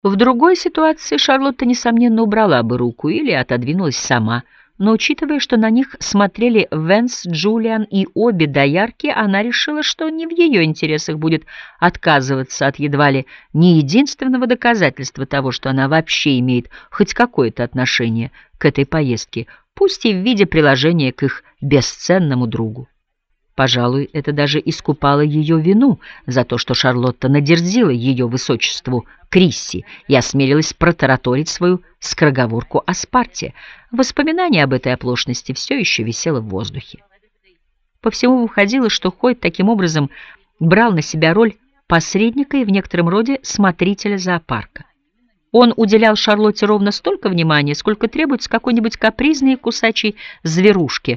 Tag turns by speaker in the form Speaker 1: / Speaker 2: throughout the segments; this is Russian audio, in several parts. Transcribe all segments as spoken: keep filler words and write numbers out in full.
Speaker 1: В другой ситуации Шарлотта, несомненно, убрала бы руку или отодвинулась сама, но, учитывая, что на них смотрели Венс, Джулиан и обе доярки, она решила, что не в ее интересах будет отказываться от едва ли не единственного доказательства того, что она вообще имеет хоть какое-то отношение к этой поездке, пусть и в виде приложения к их бесценному другу. Пожалуй, это даже искупало ее вину за то, что Шарлотта надерзила ее высочеству Крисси и осмелилась протараторить свою скороговорку о Спарте. Воспоминание об этой оплошности все еще висело в воздухе. По всему выходило, что Хойт таким образом брал на себя роль посредника и в некотором роде смотрителя зоопарка. Он уделял Шарлотте ровно столько внимания, сколько требуется какой-нибудь капризной кусачей зверушке,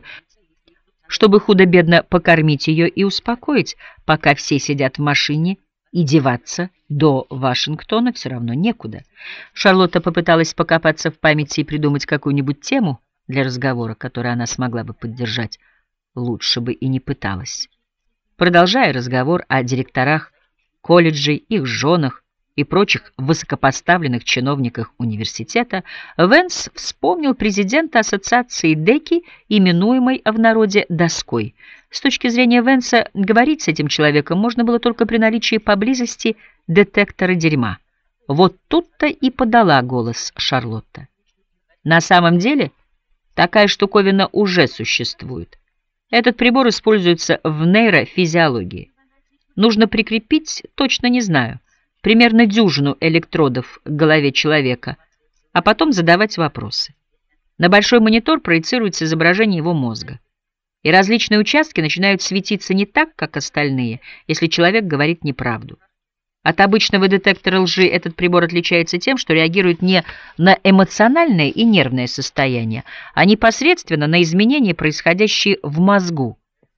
Speaker 1: чтобы худо-бедно покормить ее и успокоить, пока все сидят в машине, и деваться до Вашингтона все равно некуда. Шарлотта попыталась покопаться в памяти и придумать какую-нибудь тему для разговора, которую она смогла бы поддержать. Лучше бы и не пыталась. Продолжая разговор о директорах колледжей, их женах и прочих высокопоставленных чиновниках университета, Венс вспомнил президента ассоциации Деки, именуемой в народе «доской». С точки зрения Венса, говорить с этим человеком можно было только при наличии поблизости детектора дерьма. Вот тут-то и подала голос Шарлотта. На самом деле, такая штуковина уже существует. Этот прибор используется в нейрофизиологии. Нужно прикрепить, точно не знаю, примерно дюжину электродов к голове человека, а потом задавать вопросы. На большой монитор проецируется изображение его мозга, и различные участки начинают светиться не так, как остальные, если человек говорит неправду. От обычного детектора лжи этот прибор отличается тем, что реагирует не на эмоциональное и нервное состояние, а непосредственно на изменения, происходящие в мозгу,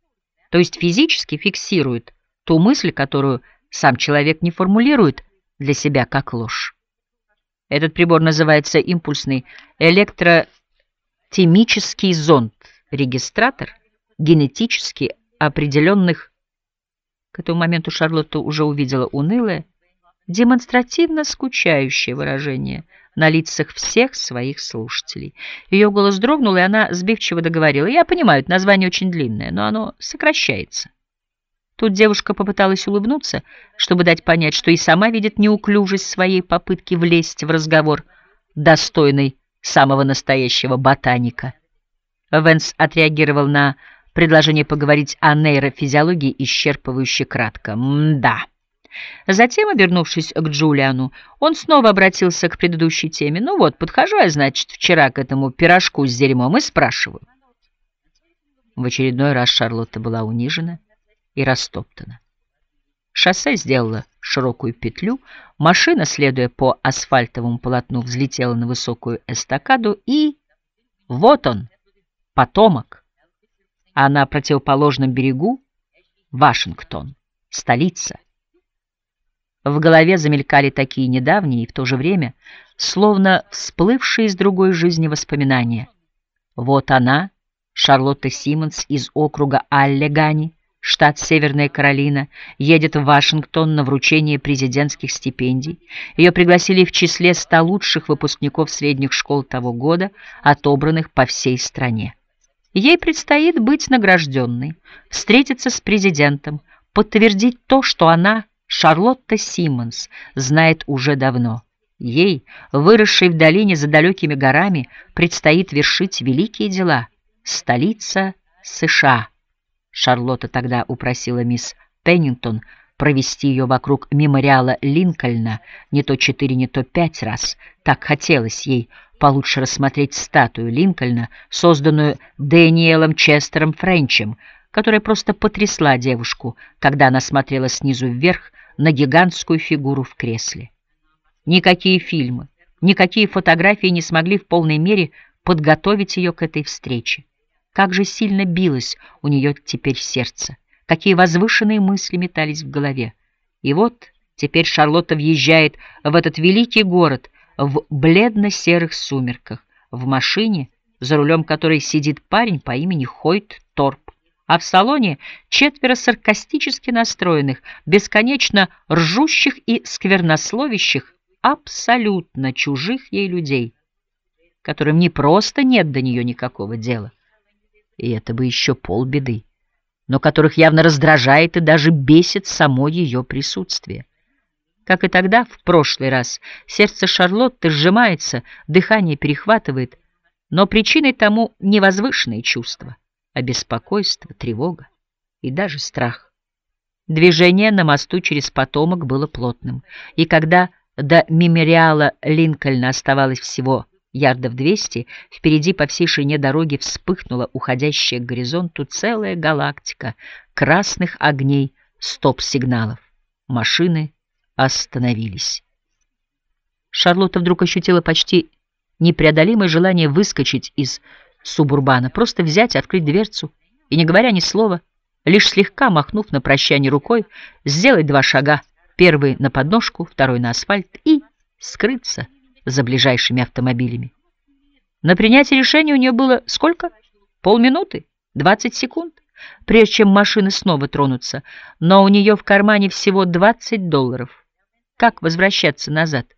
Speaker 1: то есть физически фиксирует ту мысль, которую сам человек не формулирует для себя как ложь. Этот прибор называется импульсный электротемический зонд, регистратор генетически определенных. К этому моменту Шарлотта уже увидела унылое, демонстративно скучающее выражение на лицах всех своих слушателей. Ее голос дрогнул, и она сбивчиво договорила: «Я понимаю, это название очень длинное, но оно сокращается». Тут девушка попыталась улыбнуться, чтобы дать понять, что и сама видит неуклюжесть своей попытки влезть в разговор, достойный самого настоящего ботаника. Венс отреагировал на предложение поговорить о нейрофизиологии исчерпывающе кратко. «М-да». Затем, обернувшись к Джулиану, он снова обратился к предыдущей теме. «Ну вот, подхожу я, значит, вчера к этому пирожку с дерьмом и спрашиваю». В очередной раз Шарлотта была унижена и растоптана. Шоссе сделало широкую петлю, машина, следуя по асфальтовому полотну, взлетела на высокую эстакаду, и вот он, потомок. А на противоположном берегу Вашингтон, столица. В голове замелькали такие недавние и в то же время словно всплывшие из другой жизни воспоминания. Вот она, Шарлотта Симмонс из округа Аллегани, штат Северная Каролина, едет в Вашингтон на вручение президентских стипендий. Ее пригласили в числе ста лучших выпускников средних школ того года, отобранных по всей стране. Ей предстоит быть награжденной, встретиться с президентом, подтвердить то, что она, Шарлотта Симмонс, знает уже давно. Ей, выросшей в долине за далекими горами, предстоит вершить великие дела. Столица США. Шарлотта тогда упросила мисс Пеннингтон провести ее вокруг мемориала Линкольна не то четыре, не то пять раз. Так хотелось ей получше рассмотреть статую Линкольна, созданную Дэниелом Честером Френчем, которая просто потрясла девушку, когда она смотрела снизу вверх на гигантскую фигуру в кресле. Никакие фильмы, никакие фотографии не смогли в полной мере подготовить ее к этой встрече. Как же сильно билось у нее теперь сердце, какие возвышенные мысли метались в голове. И вот теперь Шарлотта въезжает в этот великий город в бледно-серых сумерках, в машине, за рулем которой сидит парень по имени Хойт Торп, а в салоне четверо саркастически настроенных, бесконечно ржущих и сквернословящих абсолютно чужих ей людей, которым не просто нет до нее никакого дела, и это бы еще полбеды, но которых явно раздражает и даже бесит само ее присутствие. Как и тогда, в прошлый раз, сердце Шарлотты сжимается, дыхание перехватывает, но причиной тому не возвышенные чувства, а беспокойство, тревога и даже страх. Движение на мосту через Потомок было плотным, и когда до мемориала Линкольна оставалось всего ярдов двести, впереди по всей ширине дороги вспыхнула уходящая к горизонту целая галактика красных огней стоп-сигналов. Машины остановились. Шарлотта вдруг ощутила почти непреодолимое желание выскочить из субурбана, просто взять, открыть дверцу и, не говоря ни слова, лишь слегка махнув на прощание рукой, сделать два шага, первый на подножку, второй на асфальт, и скрыться за ближайшими автомобилями. На принятие решения у нее было сколько? Полминуты? Двадцать секунд? Прежде чем машины снова тронутся, но у нее в кармане всего двадцать долларов. Как возвращаться назад?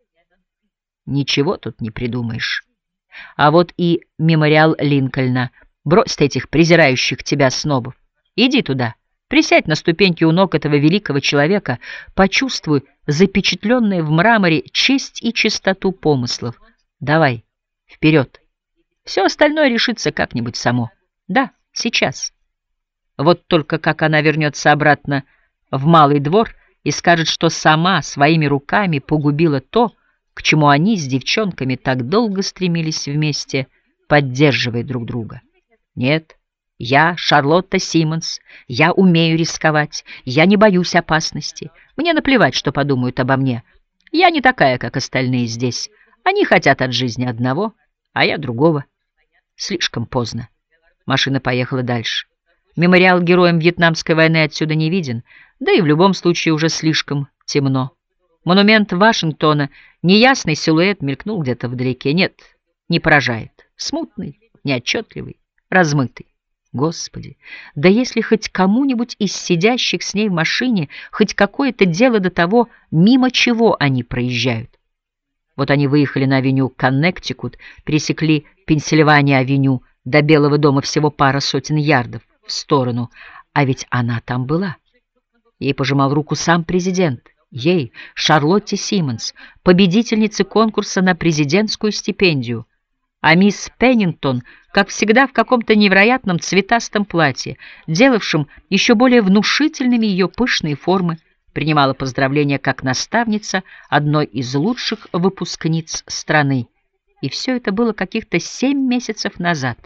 Speaker 1: Ничего тут не придумаешь. А вот и мемориал Линкольна. Брось ты этих презирающих тебя снобов. Иди туда, присядь на ступеньки у ног этого великого человека, почувствуй запечатленные в мраморе честь и чистоту помыслов. Давай, вперед. Все остальное решится как-нибудь само. Да, сейчас. Вот только как она вернется обратно в Малый двор и скажет, что сама своими руками погубила то, к чему они с девчонками так долго стремились вместе, поддерживая друг друга. Нет, я Шарлотта Симмонс, я умею рисковать, я не боюсь опасности. Мне наплевать, что подумают обо мне. Я не такая, как остальные здесь. Они хотят от жизни одного, а я другого. Слишком поздно. Машина поехала дальше. Мемориал героям Вьетнамской войны отсюда не виден, да и в любом случае уже слишком темно. Монумент Вашингтона, неясный силуэт мелькнул где-то вдалеке. Нет, не поражает. Смутный, неотчетливый, размытый. Господи, да если хоть кому-нибудь из сидящих с ней в машине хоть какое-то дело до того, мимо чего они проезжают. Вот они выехали на авеню Коннектикут, пересекли Пенсильвания-авеню, до Белого дома всего пара сотен ярдов в сторону, а ведь она там была. Ей пожимал руку сам президент. Ей, Шарлотте Симмонс, победительнице конкурса на президентскую стипендию. А мисс Пеннингтон, как всегда, в каком-то невероятном цветастом платье, делавшем еще более внушительными ее пышные формы, принимала поздравления как наставница одной из лучших выпускниц страны. И все это было каких-то семь месяцев назад.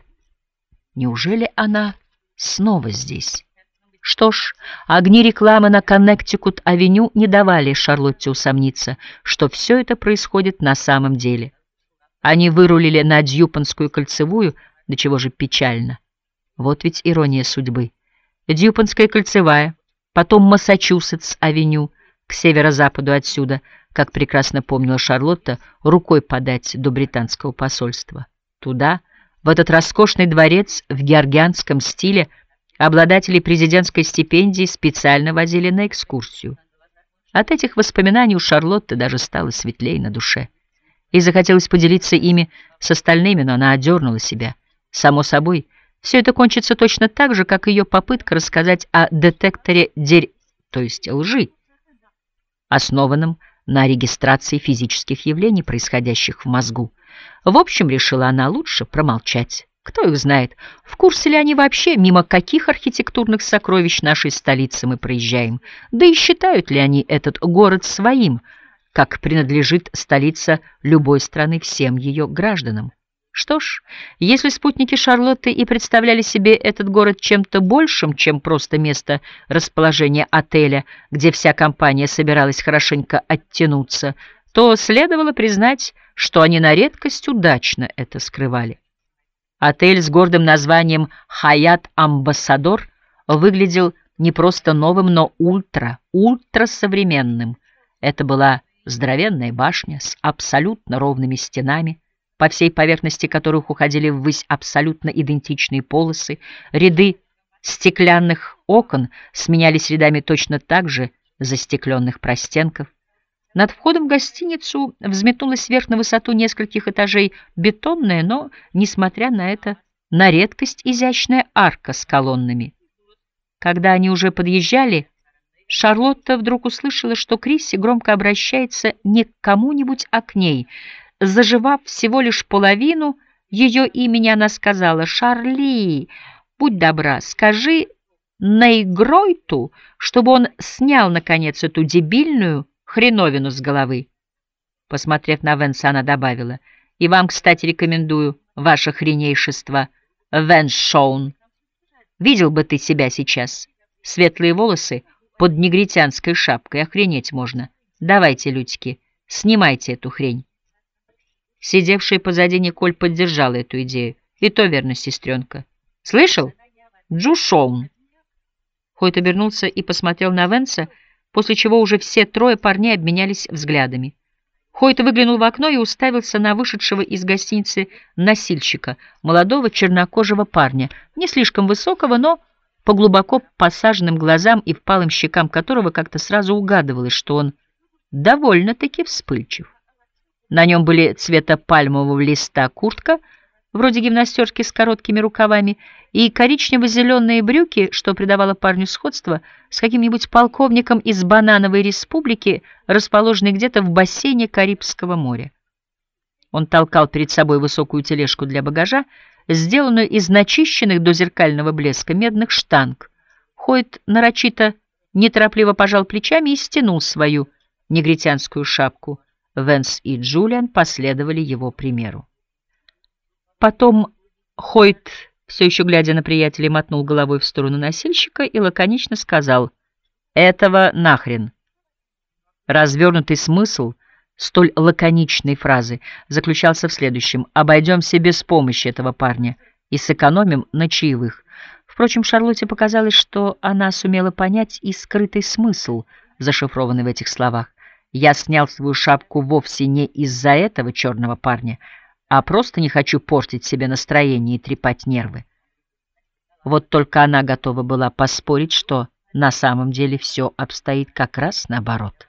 Speaker 1: Неужели она снова здесь? Что ж, огни рекламы на Коннектикут-авеню не давали Шарлотте усомниться, что все это происходит на самом деле. Они вырулили на Дьюпонскую кольцевую, до чего же печально. Вот ведь ирония судьбы. Дьюпонская кольцевая, потом Массачусетс-авеню, к северо-западу отсюда, как прекрасно помнила Шарлотта, рукой подать до британского посольства. Туда, в этот роскошный дворец в георгианском стиле, обладателей президентской стипендии специально возили на экскурсию. От этих воспоминаний у Шарлотты даже стало светлее на душе. И захотелось поделиться ими с остальными, но она одернула себя. Само собой, все это кончится точно так же, как ее попытка рассказать о детекторе дерь... то есть лжи, основанном на регистрации физических явлений, происходящих в мозгу. В общем, решила она, лучше промолчать. Кто их знает, в курсе ли они вообще, мимо каких архитектурных сокровищ нашей столицы мы проезжаем, да и считают ли они этот город своим, как принадлежит столица любой страны всем ее гражданам. Что ж, если спутники Шарлотты и представляли себе этот город чем-то большим, чем просто место расположения отеля, где вся компания собиралась хорошенько оттянуться, то следовало признать, что они на редкость удачно это скрывали. Отель с гордым названием «Хаят Амбассадор» выглядел не просто новым, но ультра, ультрасовременным. Это была здоровенная башня с абсолютно ровными стенами, по всей поверхности которых уходили ввысь абсолютно идентичные полосы. Ряды стеклянных окон сменялись рядами точно так же застекленных простенков. Над входом в гостиницу взметнулась вверх на высоту нескольких этажей бетонная, но, несмотря на это, на редкость изящная арка с колоннами. Когда они уже подъезжали, Шарлотта вдруг услышала, что Крисси громко обращается не к кому-нибудь, а к ней. Заживав всего лишь половину ее имени, она сказала: «Шарли, будь добра, скажи Нейгройту, чтобы он снял, наконец, эту дебильную хреновину с головы». Посмотрев на Венса, она добавила: «И вам, кстати, рекомендую, ваше хренейшество, Венс-Шоун. Видел бы ты себя сейчас. Светлые волосы под негритянской шапкой, охренеть можно. Давайте, лютики, снимайте эту хрень». Сидевшая позади Николь поддержала эту идею. «И то верно, сестренка. Слышал? Джу-Шоун». Хойт обернулся и посмотрел на Венса, после чего уже все трое парней обменялись взглядами. Хойт выглянул в окно и уставился на вышедшего из гостиницы носильщика, молодого чернокожего парня, не слишком высокого, но по глубоко посаженным глазам и впалым щекам которого как-то сразу угадывалось, что он довольно-таки вспыльчив. На нем были цвета пальмового листа куртка, вроде гимнастерки с короткими рукавами, и коричнево-зеленые брюки, что придавало парню сходство с каким-нибудь полковником из Банановой республики, расположенной где-то в бассейне Карибского моря. Он толкал перед собой высокую тележку для багажа, сделанную из начищенных до зеркального блеска медных штанг. Хойт нарочито неторопливо пожал плечами и стянул свою негритянскую шапку. Венс и Джулиан последовали его примеру. Потом Хойт, все еще глядя на приятелей, мотнул головой в сторону носильщика и лаконично сказал: «Этого нахрен». Развернутый смысл столь лаконичной фразы заключался в следующем: «Обойдемся без помощи этого парня и сэкономим на чаевых». Впрочем, Шарлотте показалось, что она сумела понять и скрытый смысл, зашифрованный в этих словах. «Я снял свою шапку вовсе не из-за этого черного парня, а просто не хочу портить себе настроение и трепать нервы». Вот только она готова была поспорить, что на самом деле все обстоит как раз наоборот.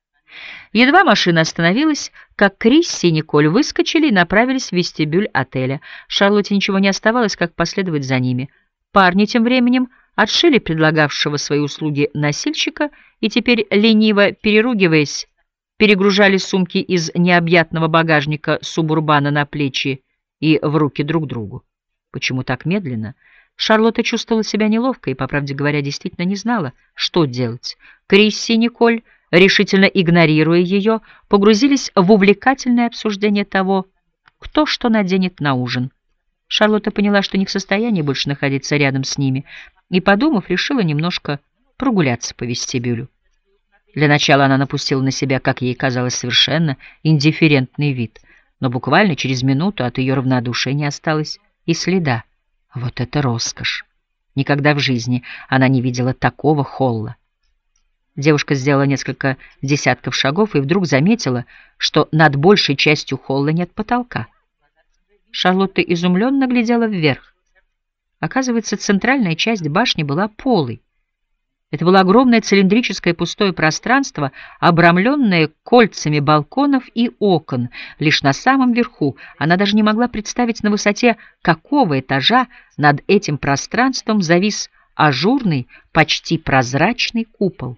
Speaker 1: Едва машина остановилась, как Крисси и Николь выскочили и направились в вестибюль отеля. Шарлотте ничего не оставалось, как последовать за ними. Парни тем временем отшили предлагавшего свои услуги носильщика и теперь, лениво переругиваясь, перегружали сумки из необъятного багажника субурбана на плечи и в руки друг другу. Почему так медленно? Шарлотта чувствовала себя неловко и, по правде говоря, действительно не знала, что делать. Крисси и Николь, решительно игнорируя ее, погрузились в увлекательное обсуждение того, кто что наденет на ужин. Шарлотта поняла, что не в состоянии больше находиться рядом с ними, и, подумав, решила немножко прогуляться по вестибюлю. Для начала она напустила на себя, как ей казалось, совершенно индифферентный вид, но буквально через минуту от ее равнодушия не осталось и следа. Вот это роскошь! Никогда в жизни она не видела такого холла. Девушка сделала несколько десятков шагов и вдруг заметила, что над большей частью холла нет потолка. Шарлотта изумленно глядела вверх. Оказывается, центральная часть башни была полой. Это было огромное цилиндрическое пустое пространство, обрамленное кольцами балконов и окон. Лишь на самом верху она даже не могла представить, на высоте какого этажа над этим пространством завис ажурный, почти прозрачный купол.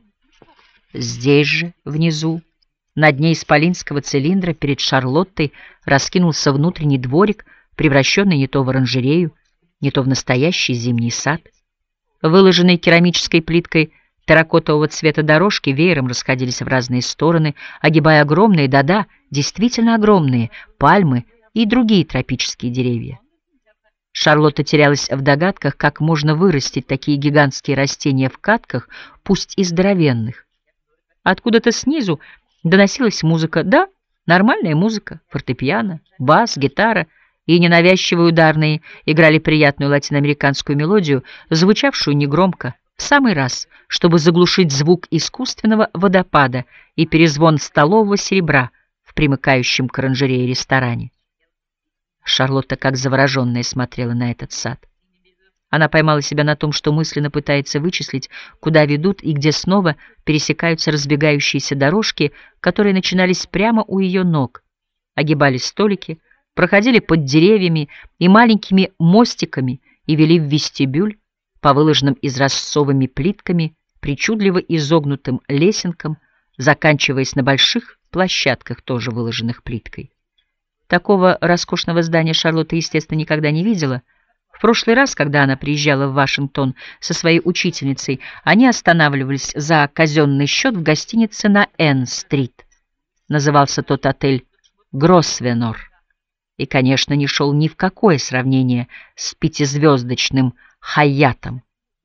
Speaker 1: Здесь же, внизу, на дне исполинского цилиндра, перед Шарлоттой раскинулся внутренний дворик, превращенный не то в оранжерею, не то в настоящий зимний сад. Выложенные керамической плиткой терракотового цвета дорожки веером расходились в разные стороны, огибая огромные, да-да, действительно огромные, пальмы и другие тропические деревья. Шарлотта терялась в догадках, как можно вырастить такие гигантские растения в катках, пусть и здоровенных. Откуда-то снизу доносилась музыка, да, нормальная музыка, фортепиано, бас, гитара и ненавязчивые ударные играли приятную латиноамериканскую мелодию, звучавшую негромко, в самый раз, чтобы заглушить звук искусственного водопада и перезвон столового серебра в примыкающем к оранжерее ресторане. Шарлотта, как завороженная, смотрела на этот сад. Она поймала себя на том, что мысленно пытается вычислить, куда ведут и где снова пересекаются разбегающиеся дорожки, которые начинались прямо у ее ног, огибали столики, проходили под деревьями и маленькими мостиками и вели в вестибюль по выложенным изразцовыми плитками, причудливо изогнутым лесенкам, заканчиваясь на больших площадках, тоже выложенных плиткой. Такого роскошного здания Шарлотта, естественно, никогда не видела. В прошлый раз, когда она приезжала в Вашингтон со своей учительницей, они останавливались за казенный счет в гостинице на Энн-стрит. Назывался тот отель «Гросвенор» и, конечно, не шел ни в какое сравнение с пятизвездочным «Хайятом».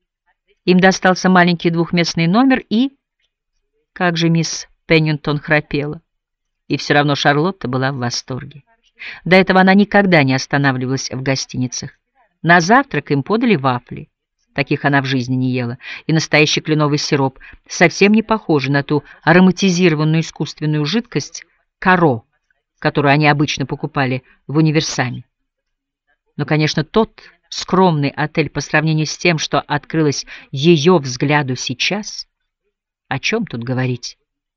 Speaker 1: Им достался маленький двухместный номер и... Как же мисс Пеннингтон храпела. И все равно Шарлотта была в восторге. До этого она никогда не останавливалась в гостиницах. На завтрак им подали вафли. Таких она в жизни не ела. И настоящий кленовый сироп, совсем не похожий на ту ароматизированную искусственную жидкость «Каро», которую они обычно покупали в универсаме. Но, конечно, тот скромный отель по сравнению с тем, что открылось ее взгляду сейчас, о чем тут говорить?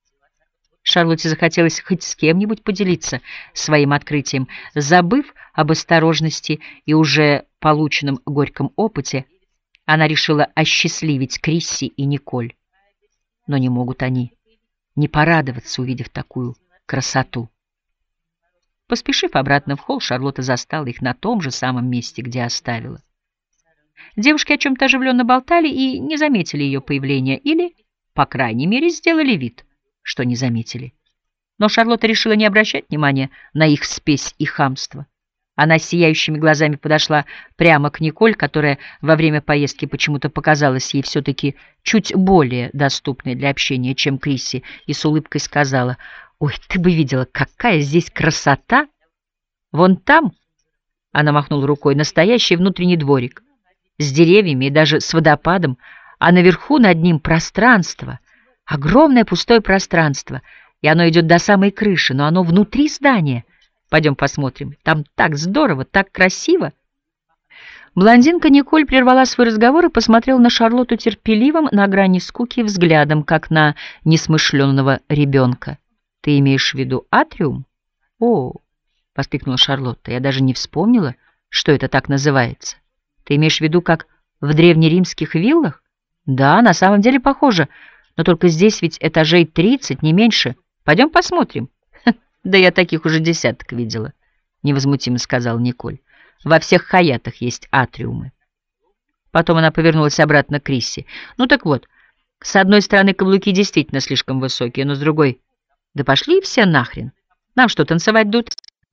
Speaker 1: Шарлотте захотелось хоть с кем-нибудь поделиться своим открытием. Забыв об осторожности и уже полученном горьком опыте, она решила осчастливить Крисси и Николь. Но не могут они не порадоваться, увидев такую красоту. Поспешив обратно в холл, Шарлотта застала их на том же самом месте, где оставила. Девушки о чем-то оживленно болтали и не заметили ее появления, или, по крайней мере, сделали вид, что не заметили. Но Шарлотта решила не обращать внимания на их спесь и хамство. Она сияющими глазами подошла прямо к Николь, которая во время поездки почему-то показалась ей все-таки чуть более доступной для общения, чем Крисси, и с улыбкой сказала: «Ой, ты бы видела, какая здесь красота! Вон там, — она махнула рукой, — настоящий внутренний дворик, с деревьями и даже с водопадом, а наверху над ним пространство, огромное пустое пространство, и оно идет до самой крыши, но оно внутри здания. Пойдем посмотрим, там так здорово, так красиво!» Блондинка Николь прервала свой разговор и посмотрела на Шарлотту терпеливым, на грани скуки взглядом, как на несмышленного ребенка. «Ты имеешь в виду атриум?» «О!» — воскликнула Шарлотта. «Я даже не вспомнила, что это так называется. Ты имеешь в виду, как в древнеримских виллах?» «Да, на самом деле похоже, но только здесь ведь этажей тридцать, не меньше. Пойдем посмотрим». «Да я таких уже десяток видела», — невозмутимо сказала Николь. «Во всех хаятах есть атриумы». Потом она повернулась обратно к Крисси. «Ну так вот, с одной стороны каблуки действительно слишком высокие, но с другой... Да пошли все нахрен. Нам что, танцевать тут?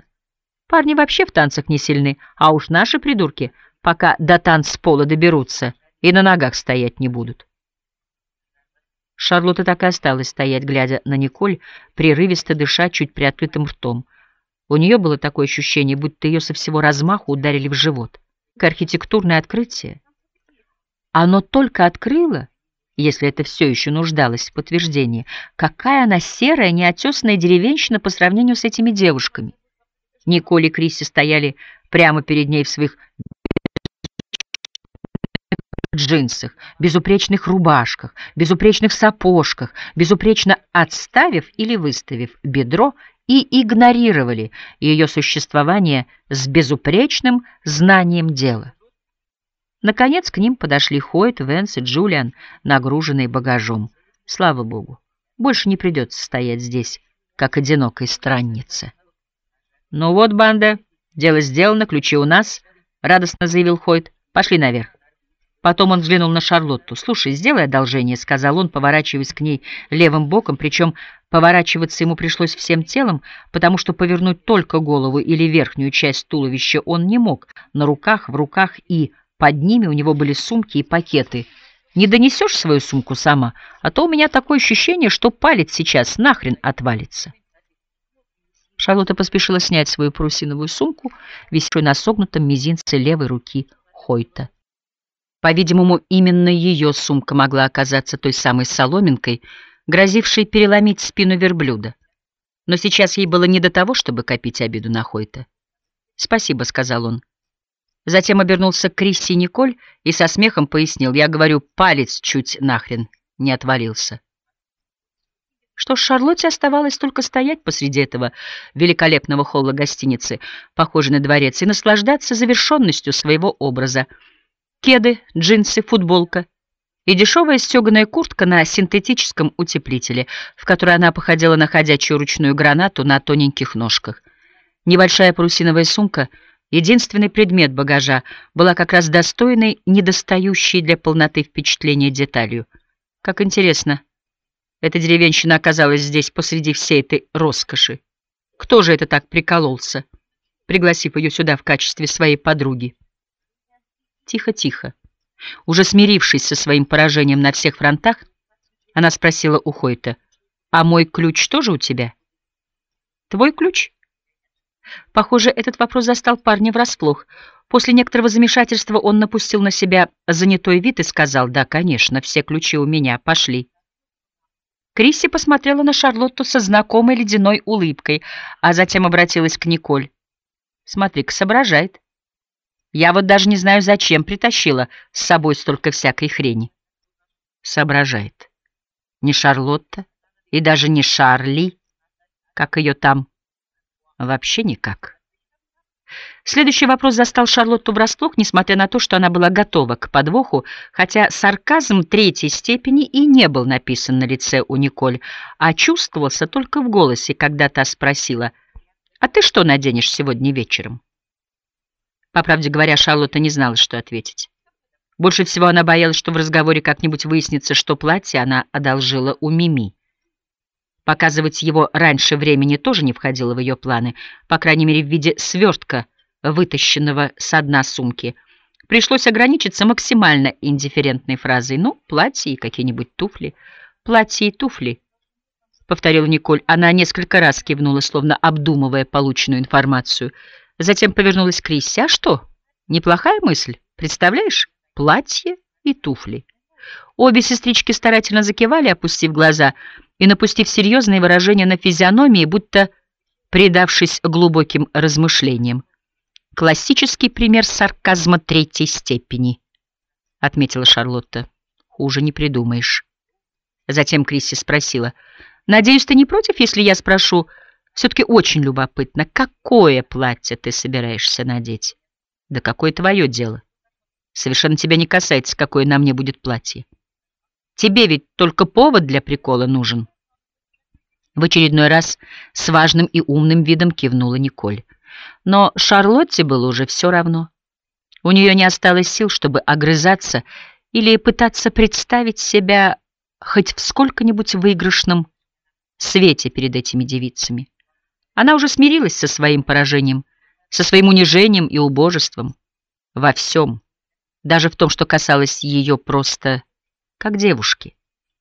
Speaker 1: Парни вообще в танцах не сильны, а уж наши придурки, пока до танцпола доберутся, и на ногах стоять не будут». Шарлотта так и осталась стоять, глядя на Николь, прерывисто дыша, чуть приоткрытым ртом. У нее было такое ощущение, будто ее со всего размаху ударили в живот. Архитектурное открытие. Оно только открыло, если это все еще нуждалось в подтверждении, какая она серая, неотесанная деревенщина по сравнению с этими девушками. Николь и Крисси стояли прямо перед ней в своих джинсах, безупречных рубашках, безупречных сапожках, безупречно отставив или выставив бедро, и игнорировали ее существование с безупречным знанием дела. Наконец к ним подошли Хойт, Венс и Джулиан, нагруженные багажом. Слава богу, больше не придется стоять здесь, как одинокой страннице. «Ну вот, банда, дело сделано, ключи у нас», — радостно заявил Хойт. «Пошли наверх». Потом он взглянул на Шарлотту. «Слушай, сделай одолжение», — сказал он, поворачиваясь к ней левым боком, причем поворачиваться ему пришлось всем телом, потому что повернуть только голову или верхнюю часть туловища он не мог. На руках, в руках и под ними у него были сумки и пакеты. «Не донесешь свою сумку сама, а то у меня такое ощущение, что палец сейчас нахрен отвалится». Шарлотта поспешила снять свою парусиновую сумку, висевшую на согнутом мизинце левой руки Хойта. По-видимому, именно ее сумка могла оказаться той самой соломинкой, грозившей переломить спину верблюда. Но сейчас ей было не до того, чтобы копить обиду на Хойта. «Спасибо», — сказал он. Затем обернулся к Крисси и Николь и со смехом пояснил: «Я говорю, палец чуть нахрен не отвалился». Что ж, Шарлотте оставалось только стоять посреди этого великолепного холла гостиницы, похожей на дворец, и наслаждаться завершенностью своего образа. Кеды, джинсы, футболка и дешевая стеганая куртка на синтетическом утеплителе, в которой она походила на ходячую ручную гранату на тоненьких ножках. Небольшая парусиновая сумка, единственный предмет багажа, была как раз достойной, недостающей для полноты впечатления деталью. Как интересно, эта деревенщина оказалась здесь посреди всей этой роскоши. Кто же это так прикололся, пригласив ее сюда в качестве своей подруги? Тихо-тихо, уже смирившись со своим поражением на всех фронтах, она спросила у Хойта: «А мой ключ тоже у тебя?» «Твой ключ?» Похоже, этот вопрос застал парня врасплох. После некоторого замешательства он напустил на себя занятой вид и сказал: «Да, конечно, все ключи у меня, пошли». Крисси посмотрела на Шарлотту со знакомой ледяной улыбкой, а затем обратилась к Николь. «Смотри-ка, соображает. Я вот даже не знаю, зачем притащила с собой столько всякой хрени». Соображает. Не Шарлотта и даже не Шарли, как ее там, вообще никак. Следующий вопрос застал Шарлотту врасплох, несмотря на то, что она была готова к подвоху, хотя сарказм третьей степени и не был написан на лице у Николь, а чувствовался только в голосе, когда та спросила: «А ты что наденешь сегодня вечером?» По правде говоря, Шарлотта не знала, что ответить. Больше всего она боялась, что в разговоре как-нибудь выяснится, что платье она одолжила у Мими. Показывать его раньше времени тоже не входило в ее планы, по крайней мере в виде свертка, вытащенного со дна сумки. Пришлось ограничиться максимально индифферентной фразой: «Ну, платье и какие-нибудь туфли». «Платье и туфли», — повторила Николь. Она несколько раз кивнула, словно обдумывая полученную информацию. Затем повернулась к Крисси. «А что? Неплохая мысль. Представляешь? Платье и туфли». Обе сестрички старательно закивали, опустив глаза и напустив серьезные выражения на физиономии, будто предавшись глубоким размышлениям. «Классический пример сарказма третьей степени», — отметила Шарлотта. «Хуже не придумаешь». Затем Крисси спросила: «Надеюсь, ты не против, если я спрошу? Все-таки очень любопытно, какое платье ты собираешься надеть?» «Да какое твое дело? Совершенно тебя не касается, какое на мне будет платье. Тебе ведь только повод для прикола нужен». В очередной раз с важным и умным видом кивнула Николь. Но Шарлотте было уже все равно. У нее не осталось сил, чтобы огрызаться или пытаться представить себя хоть в сколько-нибудь выигрышном свете перед этими девицами. Она уже смирилась со своим поражением, со своим унижением и убожеством. Во всем, даже в том, что касалось ее просто как девушки.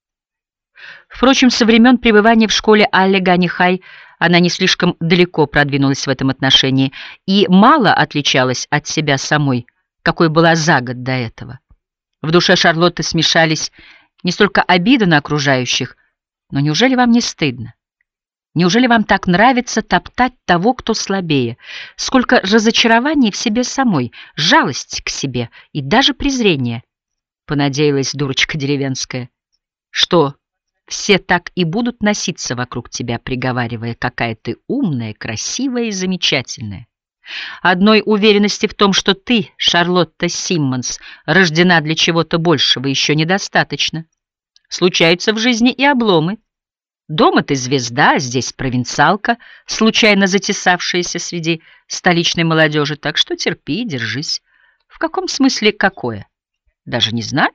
Speaker 1: Впрочем, со времен пребывания в школе Аллегани Хай она не слишком далеко продвинулась в этом отношении и мало отличалась от себя самой, какой была за год до этого. В душе Шарлотты смешались не столько обида на окружающих, но неужели вам не стыдно? Неужели вам так нравится топтать того, кто слабее? Сколько разочарований в себе самой, жалость к себе и даже презрение. Понадеялась дурочка деревенская. Что, все так и будут носиться вокруг тебя, приговаривая: какая ты умная, красивая и замечательная. Одной уверенности в том, что ты, Шарлотта Симмонс, рождена для чего-то большего, еще недостаточно. Случаются в жизни и обломы. Дома ты звезда, а здесь провинциалка, случайно затесавшаяся среди столичной молодежи, так что терпи и держись. В каком смысле какое? Даже не знаю.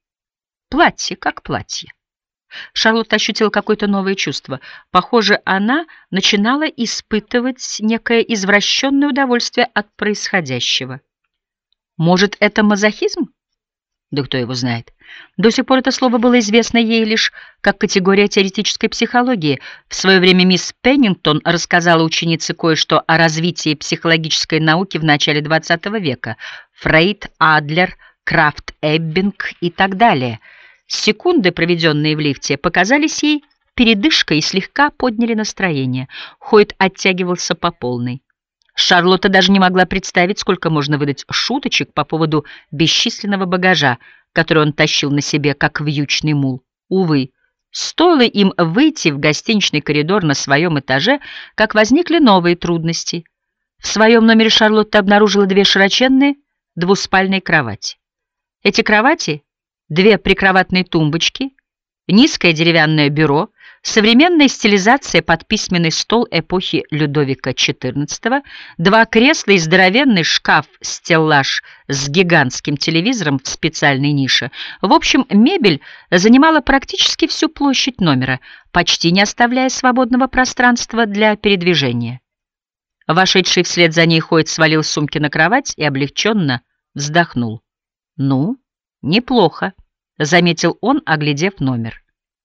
Speaker 1: Платье как платье. Шарлотта ощутила какое-то новое чувство. Похоже, она начинала испытывать некое извращенное удовольствие от происходящего. Может, это мазохизм? Да кто его знает. До сих пор это слово было известно ей лишь как категория теоретической психологии. В свое время мисс Пеннингтон рассказала ученице кое-что о развитии психологической науки в начале двадцатого века. Фрейд, Адлер, Крафт-Эббинг и так далее. Секунды, проведенные в лифте, показались ей передышкой и слегка подняли настроение. Хойт оттягивался по полной. Шарлотта даже не могла представить, сколько можно выдать шуточек по поводу бесчисленного багажа, который он тащил на себе, как вьючный мул. Увы, стоило им выйти в гостиничный коридор на своем этаже, как возникли новые трудности. В своем номере Шарлотта обнаружила две широченные двуспальные кровати. Эти кровати, две прикроватные тумбочки, низкое деревянное бюро, современная стилизация под письменный стол эпохи Людовика четырнадцатого, два кресла и здоровенный шкаф-стеллаж с гигантским телевизором в специальной нише. В общем, мебель занимала практически всю площадь номера, почти не оставляя свободного пространства для передвижения. Вошедший вслед за ней Хойт свалил сумки на кровать и облегченно вздохнул. «Ну, неплохо», — заметил он, оглядев номер.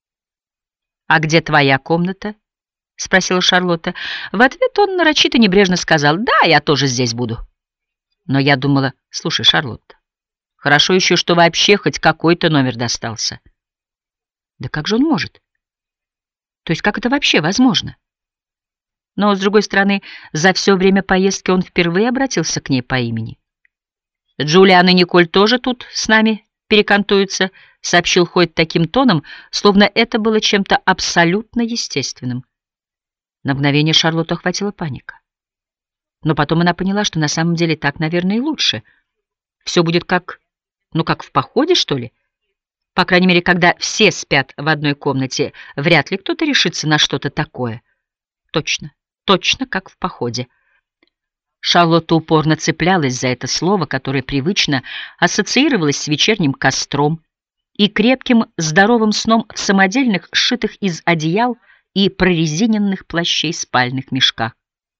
Speaker 1: «А где твоя комната?» — спросила Шарлотта. В ответ он нарочито небрежно сказал: «Да, я тоже здесь буду». Но я думала: «Слушай, Шарлотта, хорошо еще, что вообще хоть какой-то номер достался». Да как же он может? То есть как это вообще возможно? Но, с другой стороны, за все время поездки он впервые обратился к ней по имени. «Джулиан и Николь тоже тут с нами перекантуются», — сообщил Хойт таким тоном, словно это было чем-то абсолютно естественным. На мгновение Шарлотту охватила паника. Но потом она поняла, что на самом деле так, наверное, и лучше. Все будет как, ну, как в походе, что ли? По крайней мере, когда все спят в одной комнате, вряд ли кто-то решится на что-то такое. Точно, точно как в походе. Шарлотта упорно цеплялась за это слово, которое привычно ассоциировалось с вечерним костром и крепким здоровым сном в самодельных, сшитых из одеял и прорезиненных плащей спальных мешках.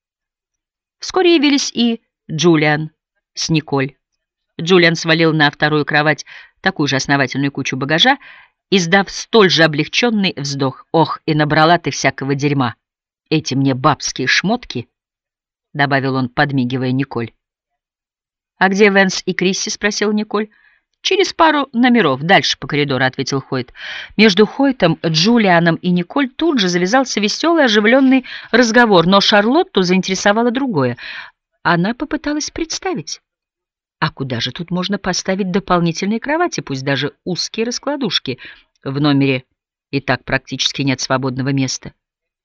Speaker 1: Вскоре явились и Джулиан с Николь. Джулиан свалил на вторую кровать такую же основательную кучу багажа, издав столь же облегченный вздох. «Ох, и набрала ты всякого дерьма! Эти мне бабские шмотки!» — добавил он, подмигивая Николь. «А где Вэнс и Крисси?» — спросил Николь. «Через пару номеров, дальше по коридору», — ответил Хойт. Между Хойтом, Джулианом и Николь тут же завязался веселый, оживленный разговор, но Шарлотту заинтересовало другое. Она попыталась представить, а куда же тут можно поставить дополнительные кровати, пусть даже узкие раскладушки? В номере и так практически нет свободного места.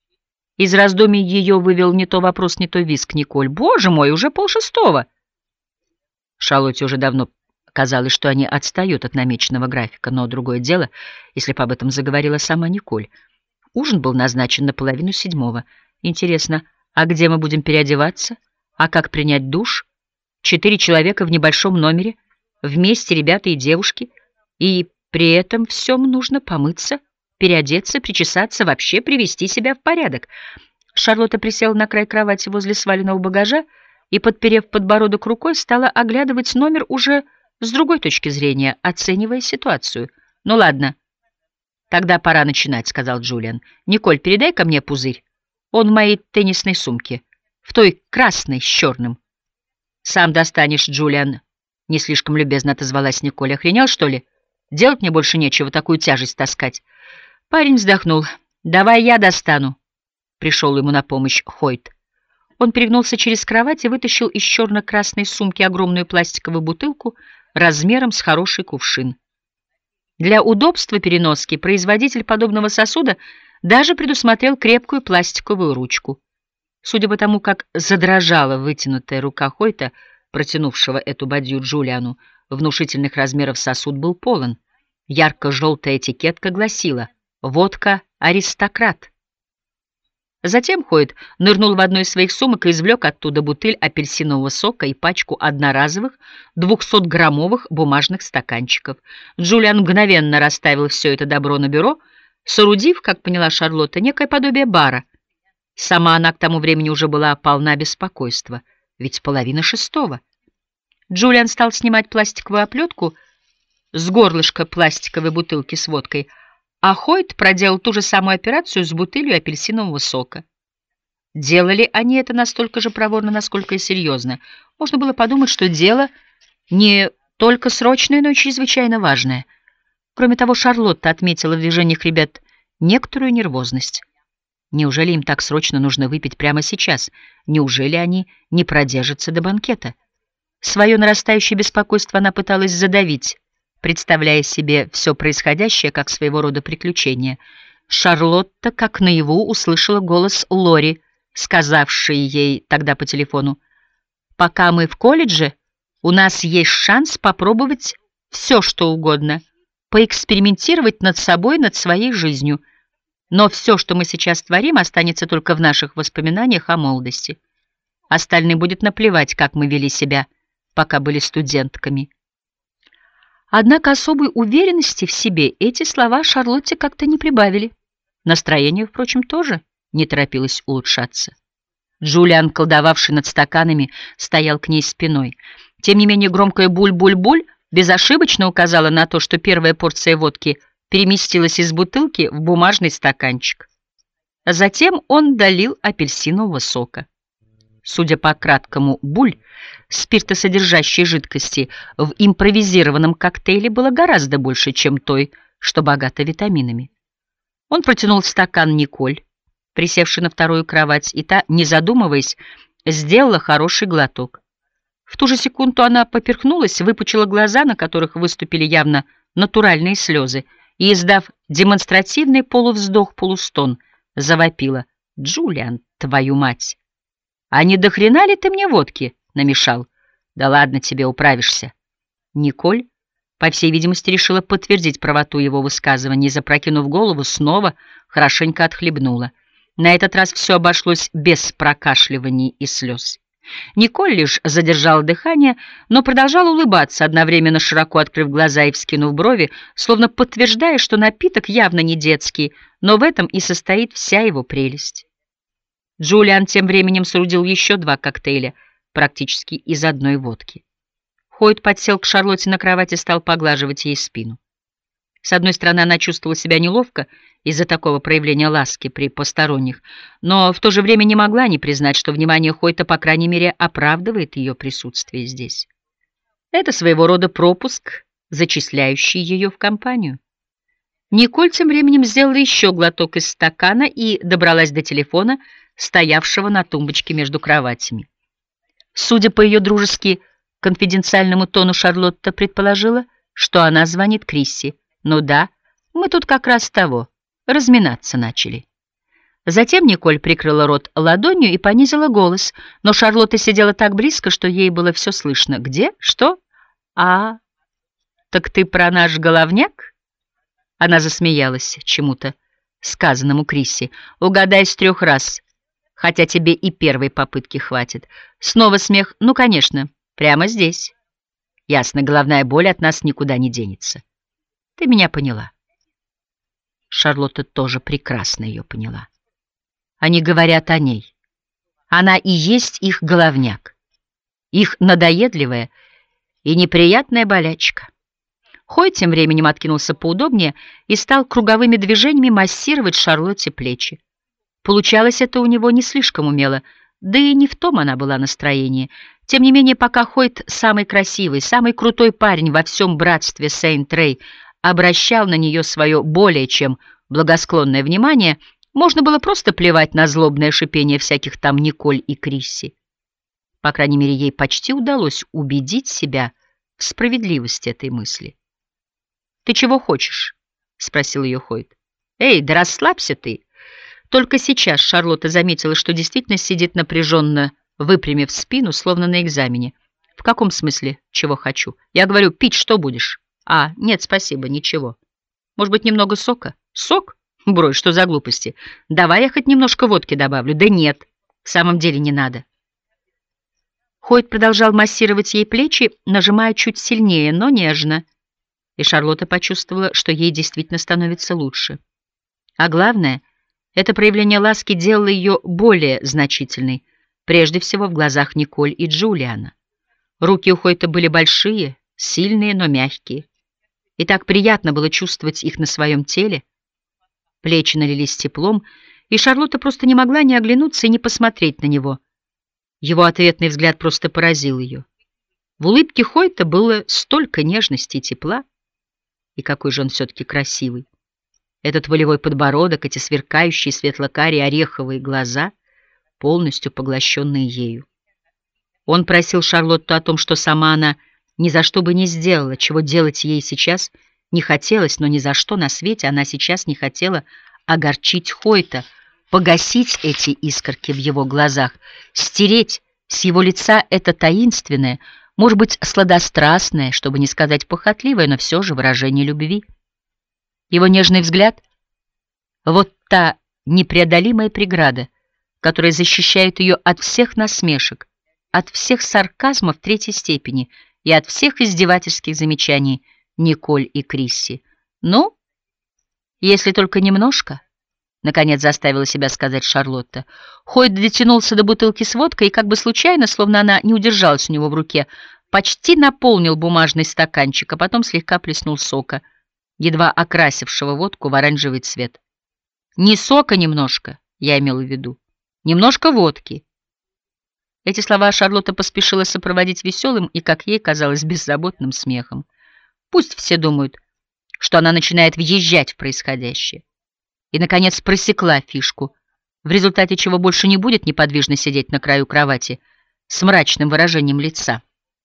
Speaker 1: Из раздумий ее вывел не то вопрос, не то визг Николь. «Боже мой, уже полшестого!» Шарлотте уже давно казалось, что они отстают от намеченного графика, но другое дело, если бы об этом заговорила сама Николь. Ужин был назначен на половину седьмого. Интересно, а где мы будем переодеваться? А как принять душ? Четыре человека в небольшом номере, вместе ребята и девушки, и при этом всем нужно помыться, переодеться, причесаться, вообще привести себя в порядок. Шарлотта присела на край кровати возле сваленного багажа и, подперев подбородок рукой, стала оглядывать номер уже с другой точки зрения, оценивая ситуацию. «Ну ладно, тогда пора начинать», — сказал Джулиан. «Николь, передай ко мне пузырь. Он в моей теннисной сумке, в той красной с черным». «Сам достанешь, Джулиан», — не слишком любезно отозвалась Николь. «Охренел, что ли? Делать мне больше нечего, такую тяжесть таскать». Парень вздохнул. «Давай я достану», — пришел ему на помощь Хойт. Он перегнулся через кровать и вытащил из черно-красной сумки огромную пластиковую бутылку размером с хороший кувшин. Для удобства переноски производитель подобного сосуда даже предусмотрел крепкую пластиковую ручку. Судя по тому, как задрожала вытянутая рука Хойта, протянувшего эту бадью Джулиану, внушительных размеров сосуд был полон. Ярко-желтая этикетка гласила: «Водка «Аристократ». Затем Хойт нырнул в одну из своих сумок и извлек оттуда бутыль апельсинового сока и пачку одноразовых двухсотграммовых бумажных стаканчиков. Джулиан мгновенно расставил все это добро на бюро, соорудив, как поняла Шарлотта, некое подобие бара. Сама она к тому времени уже была полна беспокойства, ведь половина шестого. Джулиан стал снимать пластиковую оплетку с горлышка пластиковой бутылки с водкой, а Хойт проделал ту же самую операцию с бутылью апельсинового сока. Делали они это настолько же проворно, насколько и серьезно. Можно было подумать, что дело не только срочное, но и чрезвычайно важное. Кроме того, Шарлотта отметила в движениях ребят некоторую нервозность. Неужели им так срочно нужно выпить прямо сейчас? Неужели они не продержатся до банкета? Свое нарастающее беспокойство она пыталась задавить, представляя себе все происходящее как своего рода приключение. Шарлотта, как наяву, услышала голос Лори, сказавший ей тогда по телефону: «Пока мы в колледже, у нас есть шанс попробовать все, что угодно, поэкспериментировать над собой, над своей жизнью. Но все, что мы сейчас творим, останется только в наших воспоминаниях о молодости. Остальным будет наплевать, как мы вели себя, пока были студентками». Однако особой уверенности в себе эти слова Шарлотте как-то не прибавили. Настроение, впрочем, тоже не торопилось улучшаться. Джулиан, колдовавший над стаканами, стоял к ней спиной. Тем не менее, громкое «буль-буль-буль» безошибочно указало на то, что первая порция водки переместилась из бутылки в бумажный стаканчик. Затем он долил апельсинового сока. Судя по краткому «буль», спиртосодержащей жидкости в импровизированном коктейле было гораздо больше, чем той, что богата витаминами. Он протянул стакан Николь, присевший на вторую кровать, и та, не задумываясь, сделала хороший глоток. В ту же секунду она поперхнулась, выпучила глаза, на которых выступили явно натуральные слезы, и, издав демонстративный полувздох-полустон, завопила: «Джулиан, твою мать! А не до хрена ли ты мне водки намешал? Да ладно тебе, управишься». Николь, по всей видимости, решила подтвердить правоту его высказывания и, запрокинув голову, снова хорошенько отхлебнула. На этот раз все обошлось без прокашливаний и слез. Николь лишь задержала дыхание, но продолжала улыбаться, одновременно широко открыв глаза и вскинув брови, словно подтверждая, что напиток явно не детский, но в этом и состоит вся его прелесть. Джулиан тем временем соорудил еще два коктейля, практически из одной водки. Хойт подсел к Шарлотте на кровать и стал поглаживать ей спину. С одной стороны, она чувствовала себя неловко из-за такого проявления ласки при посторонних, но в то же время не могла не признать, что внимание Хойта, по крайней мере, оправдывает ее присутствие здесь. Это своего рода пропуск, зачисляющий ее в компанию. Николь тем временем сделала еще глоток из стакана и добралась до телефона, стоявшего на тумбочке между кроватями. Судя по ее дружески конфиденциальному тону, Шарлотта предположила, что она звонит Крисси. «Ну да, мы тут как раз того, разминаться начали». Затем Николь прикрыла рот ладонью и понизила голос, но Шарлотта сидела так близко, что ей было все слышно. «Где? Что? А, так ты про наш головняк?» Она засмеялась чему-то сказанному Крисси. «Угадай с трех раз, хотя тебе и первой попытки хватит». Снова смех. «Ну, конечно, прямо здесь». «Ясно, головная боль от нас никуда не денется». Ты меня поняла. Шарлотта тоже прекрасно ее поняла. Они говорят о ней. Она и есть их головняк, их надоедливая и неприятная болячка. Хой тем временем откинулся поудобнее и стал круговыми движениями массировать Шарлотте плечи. Получалось это у него не слишком умело, да и не в том она была настроении. Тем не менее, пока Хойт, самый красивый, самый крутой парень во всем братстве Сейнт-Рэй, обращал на нее свое более чем благосклонное внимание, можно было просто плевать на злобное шипение всяких там Николь и Крисси. По крайней мере, ей почти удалось убедить себя в справедливости этой мысли. «Ты чего хочешь?» — спросил ее Хойт. «Эй, да расслабься ты!» Только сейчас Шарлотта заметила, что действительно сидит напряженно, выпрямив спину, словно на экзамене. «В каком смысле, чего хочу? Я говорю, пить что будешь?» «А, нет, спасибо, ничего. Может быть, немного сока?» «Сок? Брось, что за глупости? Давай я хоть немножко водки добавлю». «Да нет, в самом деле не надо». Хойт продолжал массировать ей плечи, нажимая чуть сильнее, но нежно. И Шарлотта почувствовала, что ей действительно становится лучше. А главное, это проявление ласки делало ее более значительной, прежде всего в глазах Николь и Джулиана. Руки у Хойта были большие, сильные, но мягкие. И так приятно было чувствовать их на своем теле. Плечи налились теплом, и Шарлотта просто не могла не оглянуться и не посмотреть на него. Его ответный взгляд просто поразил ее. В улыбке Хойта было столько нежности и тепла. И какой же он все-таки красивый. Этот волевой подбородок, эти сверкающие светло-карие ореховые глаза, полностью поглощенные ею. Он просил Шарлотту о том, что сама она ни за что бы не сделала, чего делать ей сейчас не хотелось, но ни за что на свете она сейчас не хотела огорчить Хойта, погасить эти искорки в его глазах, стереть с его лица это таинственное, может быть, сладострастное, чтобы не сказать похотливое, но все же выражение любви. Его нежный взгляд — вот та непреодолимая преграда, которая защищает ее от всех насмешек, от всех сарказмов третьей степени и от всех издевательских замечаний Николь и Крисси. «Ну, если только немножко», — наконец заставила себя сказать Шарлотта. Хойт дотянулся до бутылки с водкой и как бы случайно, словно она не удержалась у него в руке, почти наполнил бумажный стаканчик, а потом слегка плеснул сока, едва окрасившего водку в оранжевый цвет. «Не сока немножко, я имела в виду, немножко водки». Эти слова Шарлотта поспешила сопроводить веселым и, как ей казалось, беззаботным смехом. Пусть все думают, что она начинает въезжать в происходящее. И, наконец, просекла фишку, в результате чего больше не будет неподвижно сидеть на краю кровати с мрачным выражением лица.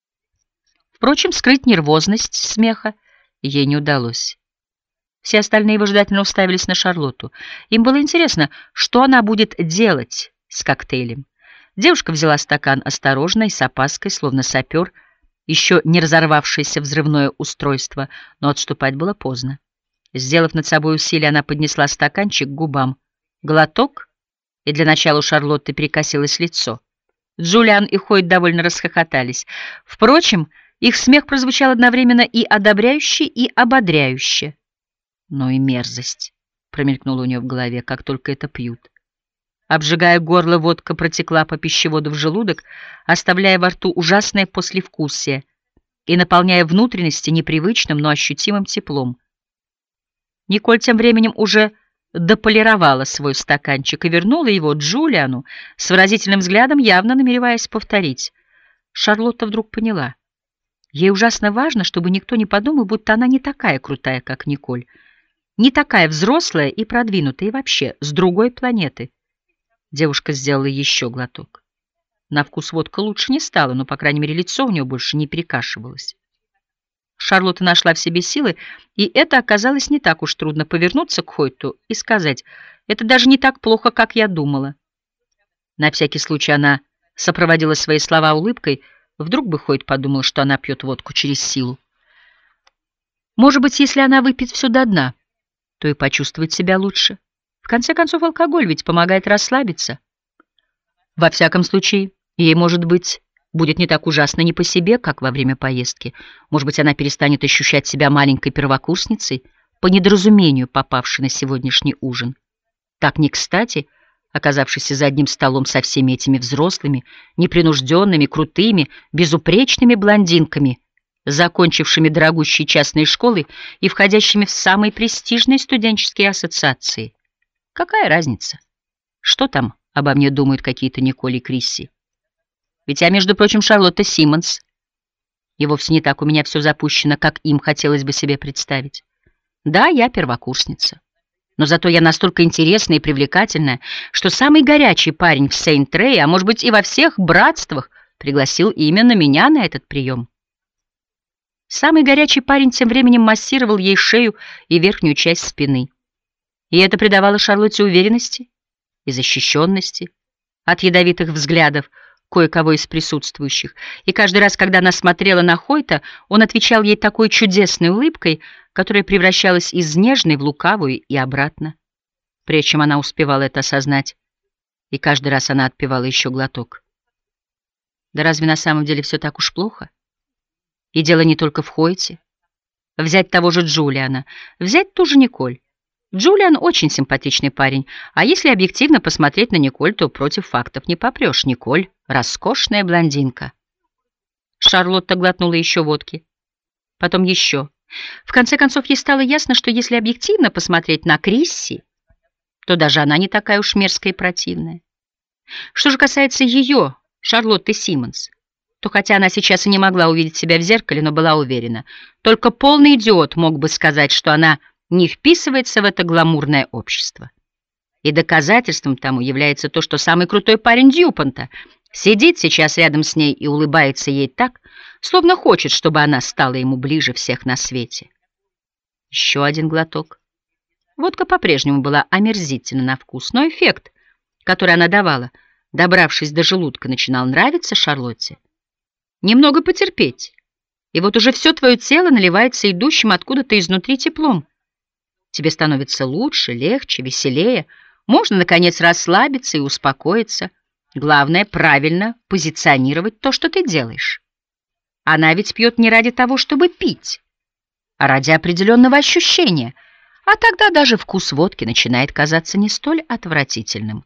Speaker 1: Впрочем, скрыть нервозность смеха ей не удалось. Все остальные выжидательно уставились на Шарлотту. Им было интересно, что она будет делать с коктейлем. Девушка взяла стакан осторожно и с опаской, словно сапер, еще не разорвавшееся взрывное устройство, но отступать было поздно. Сделав над собой усилие, она поднесла стаканчик к губам. Глоток, и для начала у Шарлотты перекосилось лицо. Джулиан и Хойт довольно расхохотались. Впрочем, их смех прозвучал одновременно и одобряюще, и ободряюще. «Ну и мерзость», — промелькнуло у нее в голове, — «как только это пьют». Обжигая горло, водка протекла по пищеводу в желудок, оставляя во рту ужасное послевкусие и наполняя внутренности непривычным, но ощутимым теплом. Николь тем временем уже дополировала свой стаканчик и вернула его Джулиану с выразительным взглядом, явно намереваясь повторить. Шарлотта вдруг поняла. Ей ужасно важно, чтобы никто не подумал, будто она не такая крутая, как Николь, не такая взрослая и продвинутая, и вообще с другой планеты. Девушка сделала еще глоток. На вкус водка лучше не стала, но, по крайней мере, лицо у нее больше не перекашивалось. Шарлотта нашла в себе силы, и это оказалось не так уж трудно — повернуться к Хойту и сказать: «Это даже не так плохо, как я думала». На всякий случай она сопроводила свои слова улыбкой, вдруг бы Хойт подумал, что она пьет водку через силу. Может быть, если она выпьет все до дна, то и почувствует себя лучше. В конце концов, алкоголь ведь помогает расслабиться. Во всяком случае, ей, может быть, будет не так ужасно не по себе, как во время поездки. Может быть, она перестанет ощущать себя маленькой первокурсницей, по недоразумению попавшей на сегодняшний ужин. Так не кстати, оказавшейся за одним столом со всеми этими взрослыми, непринужденными, крутыми, безупречными блондинками, закончившими дорогущие частные школы и входящими в самые престижные студенческие ассоциации. Какая разница? Что там обо мне думают какие-то Николь и Крисси? Ведь я, между прочим, Шарлотта Симмонс. И вовсе не так у меня все запущено, как им хотелось бы себе представить. Да, я первокурсница. Но зато я настолько интересная и привлекательная, что самый горячий парень в Сейнт-Трее, а может быть и во всех братствах, пригласил именно меня на этот прием. Самый горячий парень тем временем массировал ей шею и верхнюю часть спины. И это придавало Шарлотте уверенности и защищенности от ядовитых взглядов кое-кого из присутствующих. И каждый раз, когда она смотрела на Хойта, он отвечал ей такой чудесной улыбкой, которая превращалась из нежной в лукавую и обратно. Прежде чем она успевала это осознать, и каждый раз она отпивала еще глоток. Да разве на самом деле все так уж плохо? И дело не только в Хойте. Взять того же Джулиана, взять ту же Николь. Джулиан очень симпатичный парень, а если объективно посмотреть на Николь, то против фактов не попрешь. Николь — роскошная блондинка. Шарлотта глотнула еще водки, потом еще. В конце концов, ей стало ясно, что если объективно посмотреть на Крисси, то даже она не такая уж мерзкая и противная. Что же касается ее, Шарлотты Симмонс, то хотя она сейчас и не могла увидеть себя в зеркале, но была уверена, только полный идиот мог бы сказать, что она не вписывается в это гламурное общество. И доказательством тому является то, что самый крутой парень Дьюпонта сидит сейчас рядом с ней и улыбается ей так, словно хочет, чтобы она стала ему ближе всех на свете. Еще один глоток. Водка по-прежнему была омерзительна на вкус, но эффект, который она давала, добравшись до желудка, начинал нравиться Шарлотте. Немного потерпеть, и вот уже все твое тело наливается идущим откуда-то изнутри теплом. Тебе становится лучше, легче, веселее. Можно, наконец, расслабиться и успокоиться. Главное, правильно позиционировать то, что ты делаешь. Она ведь пьет не ради того, чтобы пить, а ради определенного ощущения, а тогда даже вкус водки начинает казаться не столь отвратительным.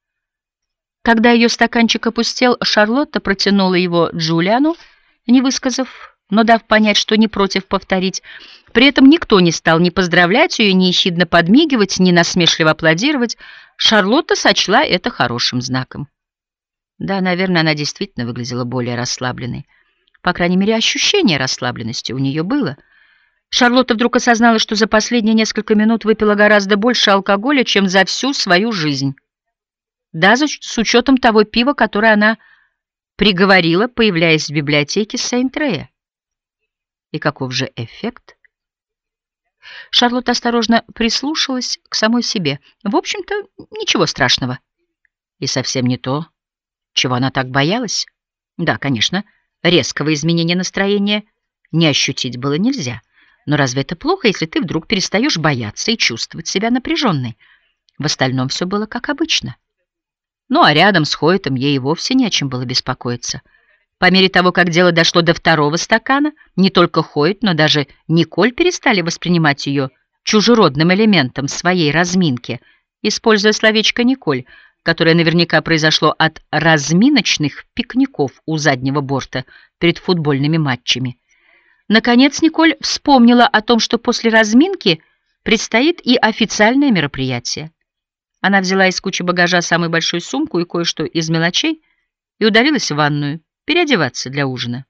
Speaker 1: Когда ее стаканчик опустел, Шарлотта протянула его Джулиану, не высказав, но дав понять, что не против повторить. При этом никто не стал ни поздравлять ее, ни ехидно подмигивать, ни насмешливо аплодировать. Шарлотта сочла это хорошим знаком. Да, наверное, она действительно выглядела более расслабленной. По крайней мере, ощущение расслабленности у нее было. Шарлотта вдруг осознала, что за последние несколько минут выпила гораздо больше алкоголя, чем за всю свою жизнь. Даже с учетом того пива, которое она приговорила, появляясь в библиотеке Сейнт-Рея. И каков же эффект? Шарлотта осторожно прислушалась к самой себе. В общем-то, ничего страшного. И совсем не то, чего она так боялась. Да, конечно, резкого изменения настроения не ощутить было нельзя. Но разве это плохо, если ты вдруг перестаешь бояться и чувствовать себя напряженной? В остальном все было как обычно. Ну а рядом с Хойтом ей и вовсе не о чем было беспокоиться. По мере того, как дело дошло до второго стакана, не только Хойт, но даже Николь перестали воспринимать ее чужеродным элементом своей разминки, используя словечко «Николь», которое наверняка произошло от разминочных пикников у заднего борта перед футбольными матчами. Наконец Николь вспомнила о том, что после разминки предстоит и официальное мероприятие. Она взяла из кучи багажа самую большую сумку и кое-что из мелочей и удалилась в ванную переодеваться для ужина.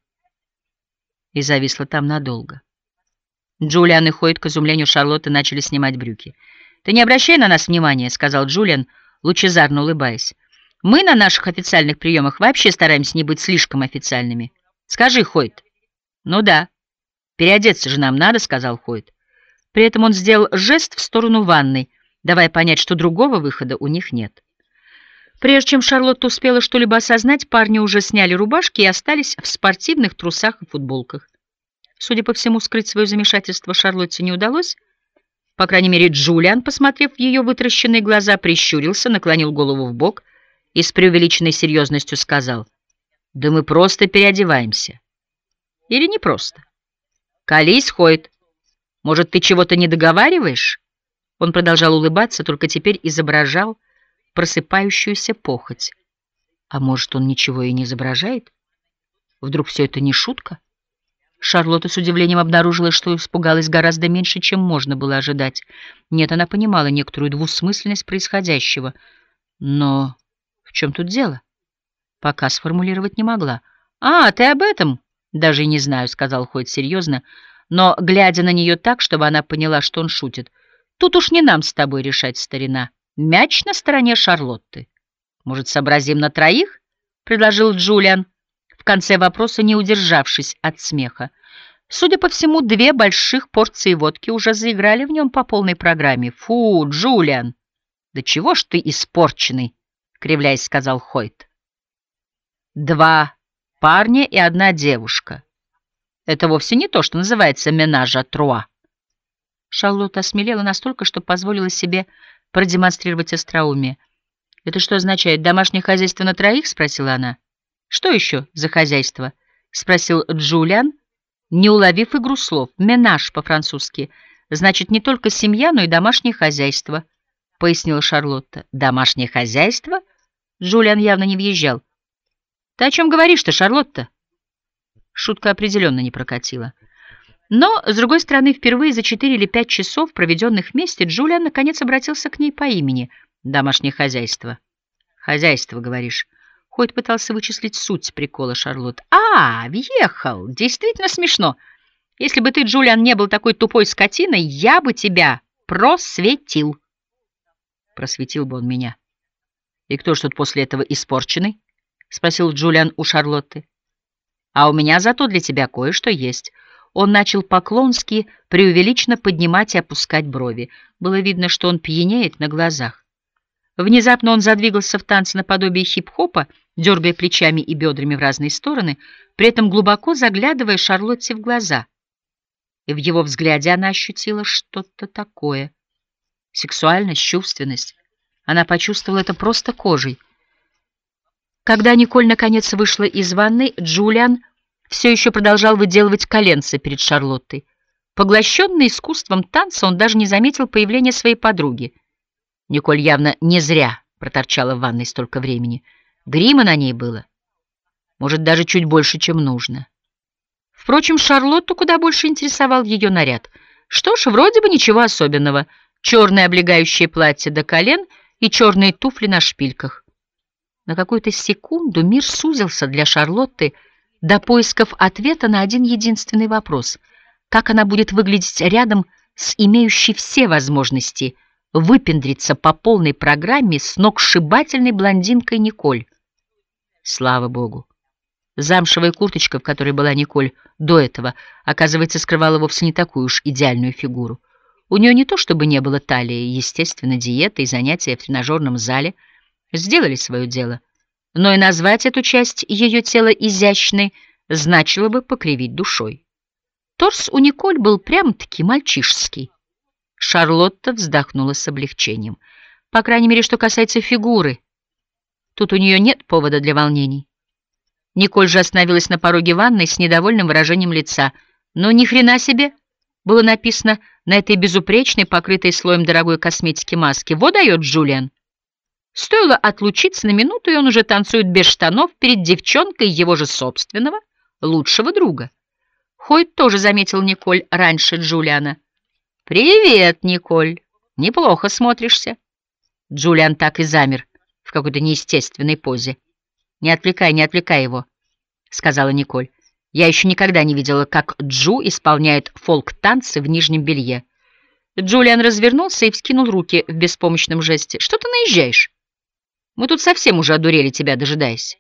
Speaker 1: И зависла там надолго. Джулиан и Хойт, к изумлению Шарлотты, начали снимать брюки. «Ты не обращай на нас внимания», — сказал Джулиан, лучезарно улыбаясь. «Мы на наших официальных приемах вообще стараемся не быть слишком официальными. Скажи, Хойт». «Ну да, переодеться же нам надо», — сказал Хойт. При этом он сделал жест в сторону ванной, давая понять, что другого выхода у них нет. Прежде чем Шарлотта успела что-либо осознать, парни уже сняли рубашки и остались в спортивных трусах и футболках. Судя по всему, скрыть свое замешательство Шарлотте не удалось. По крайней мере, Джулиан, посмотрев в ее вытаращенные глаза, прищурился, наклонил голову в бок и с преувеличенной серьезностью сказал: «Да мы просто переодеваемся». «Или не просто?» «Колись, Хойт. Может, ты чего-то не договариваешь?» Он продолжал улыбаться, только теперь изображал просыпающуюся похоть. А может, он ничего и не изображает? Вдруг все это не шутка? Шарлотта с удивлением обнаружила, что испугалась гораздо меньше, чем можно было ожидать. Нет, она понимала некоторую двусмысленность происходящего. Но в чем тут дело? Пока сформулировать не могла. «А, ты об этом?» «Даже и не знаю», — сказал Хойт серьезно, но глядя на нее так, чтобы она поняла, что он шутит. «Тут уж не нам с тобой решать, старина. Мяч на стороне Шарлотты». «Может, сообразим на троих?» — предложил Джулиан, в конце вопроса не удержавшись от смеха. Судя по всему, две больших порции водки уже заиграли в нем по полной программе. «Фу, Джулиан! Да чего ж ты испорченный?» — кривляясь, сказал Хойт. «Два парня и одна девушка. Это вовсе не то, что называется менаж а труа». Шарлотта осмелела настолько, что позволила себе продемонстрировать остроумие. «Это что означает, домашнее хозяйство на троих?» — спросила она. «Что еще за хозяйство?» — спросил Джулиан, не уловив игру слов. «Менаж» по-французски значит не только семья, но и домашнее хозяйство, — пояснила Шарлотта. «Домашнее хозяйство?» Джулиан явно не въезжал. «Ты о чем говоришь-то, Шарлотта?» Шутка определенно не прокатила. Но, с другой стороны, впервые за четыре или пять часов, проведенных вместе, Джулиан наконец обратился к ней по имени. «Домашнее хозяйство». «Хозяйство, говоришь?» Хойт пытался вычислить суть прикола Шарлотты. «А, въехал! Действительно смешно. Если бы ты, Джулиан, не был такой тупой скотиной, я бы тебя просветил. Просветил бы он меня. И кто ж тут после этого испорченный? Спросил Джулиан у Шарлотты. А у меня зато для тебя кое-что есть. Он начал по-клонски преувеличенно поднимать и опускать брови. Было видно, что он пьянеет на глазах. Внезапно он задвигался в танце наподобие хип-хопа, дергая плечами и бедрами в разные стороны, при этом глубоко заглядывая Шарлотте в глаза. И в его взгляде она ощутила что-то такое. Сексуальность, чувственность. Она почувствовала это просто кожей. Когда Николь наконец вышла из ванной, Джулиан все еще продолжал выделывать коленца перед Шарлоттой. Поглощенный искусством танца, он даже не заметил появления своей подруги. Николь явно не зря проторчала в ванной столько времени. Грима на ней было. Может, даже чуть больше, чем нужно. Впрочем, Шарлотту куда больше интересовал ее наряд. Что ж, вроде бы ничего особенного. Черное облегающее платье до колен и черные туфли на шпильках. На какую-то секунду мир сузился для Шарлотты до поисков ответа на один единственный вопрос. Как она будет выглядеть рядом с имеющей все возможности выпендриться по полной программе сногсшибательной блондинкой Николь? Слава богу! Замшевая курточка, в которой была Николь до этого, оказывается, скрывала вовсе не такую уж идеальную фигуру. У нее не то чтобы не было талии, естественно, диета и занятия в тренажерном зале сделали свое дело, но и назвать эту часть ее тела изящной значило бы покривить душой. Торс у Николь был прямо-таки мальчишеский. Шарлотта вздохнула с облегчением. По крайней мере, что касается фигуры. Тут у нее нет повода для волнений. Николь же остановилась на пороге ванной с недовольным выражением лица. Но ни хрена себе, было написано на этой безупречной, покрытой слоем дорогой косметики маске. Вот дает Джулиан. Стоило отлучиться на минуту, и он уже танцует без штанов перед девчонкой его же собственного, лучшего друга. Хойт тоже заметил Николь раньше Джулиана. «Привет, Николь! Неплохо смотришься». Джулиан так и замер в какой-то неестественной позе. «Не отвлекай, не отвлекай его», — сказала Николь. «Я еще никогда не видела, как Джу исполняет фолк-танцы в нижнем белье». Джулиан развернулся и вскинул руки в беспомощном жесте. «Что ты наезжаешь? Мы тут совсем уже одурели тебя, дожидаясь».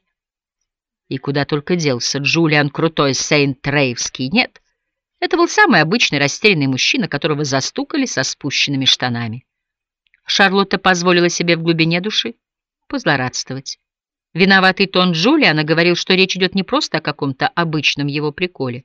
Speaker 1: И куда только делся Джулиан крутой Сейнт-Рейвский. Нет, это был самый обычный растерянный мужчина, которого застукали со спущенными штанами. Шарлотта позволила себе в глубине души позлорадствовать. Виноватый тон Джулиана говорил, что речь идет не просто о каком-то обычном его приколе.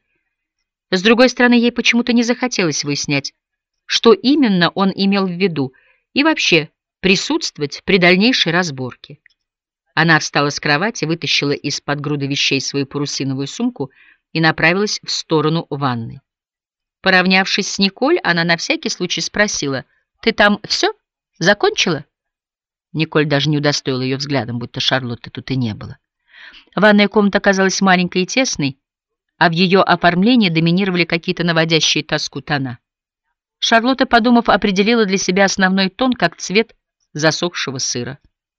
Speaker 1: С другой стороны, ей почему-то не захотелось выяснять, что именно он имел в виду, и вообще присутствовать при дальнейшей разборке. Она встала с кровати, вытащила из-под груды вещей свою парусиновую сумку и направилась в сторону ванной. Поравнявшись с Николь, она на всякий случай спросила: «Ты там все? Закончила?» Николь даже не удостоила ее взглядом, будто Шарлотты тут и не было. Ванная комната оказалась маленькой и тесной, а в ее оформлении доминировали какие-то наводящие тоску тона. Шарлотта, подумав, определила для себя основной тон как цвет засохшего сыра.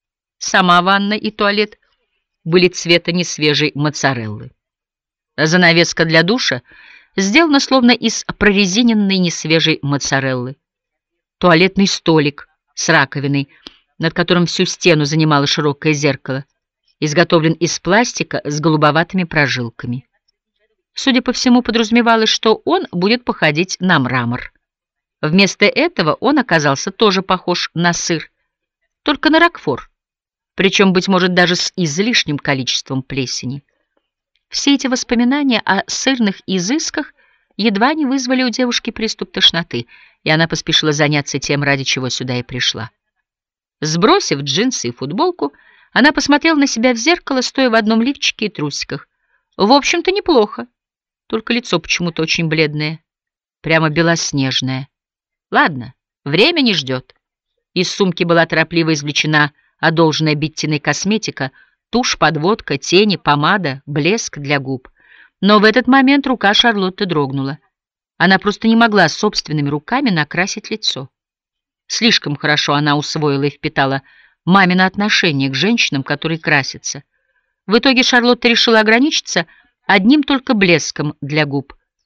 Speaker 1: Сама ванна и туалет были цвета несвежей моцареллы. Занавеска для душа сделана словно из прорезиненной несвежей моцареллы. Туалетный столик с раковиной, над которым всю стену занимало широкое зеркало, изготовлен из пластика с голубоватыми прожилками. Судя по всему, подразумевалось, что он будет походить на мрамор. Вместо этого он оказался тоже похож на сыр, только на рокфор, причем, быть может, даже с излишним количеством плесени. Все эти воспоминания о сырных изысках едва не вызвали у девушки приступ тошноты, и она поспешила заняться тем, ради чего сюда и пришла. Сбросив джинсы и футболку, она посмотрела на себя в зеркало, стоя в одном лифчике и трусиках. В общем-то, неплохо, только лицо почему-то очень бледное, прямо белоснежное. Ладно, время не ждет. Из сумки была торопливо извлечена одолженная Беттиной косметика, тушь, подводка, тени, помада, блеск для губ. Но в этот момент рука Шарлотты дрогнула. Она просто не могла собственными руками накрасить лицо. Слишком хорошо она усвоила и впитала мамино отношение к женщинам, которые красятся. В итоге Шарлотта решила ограничиться одним только блеском для губ.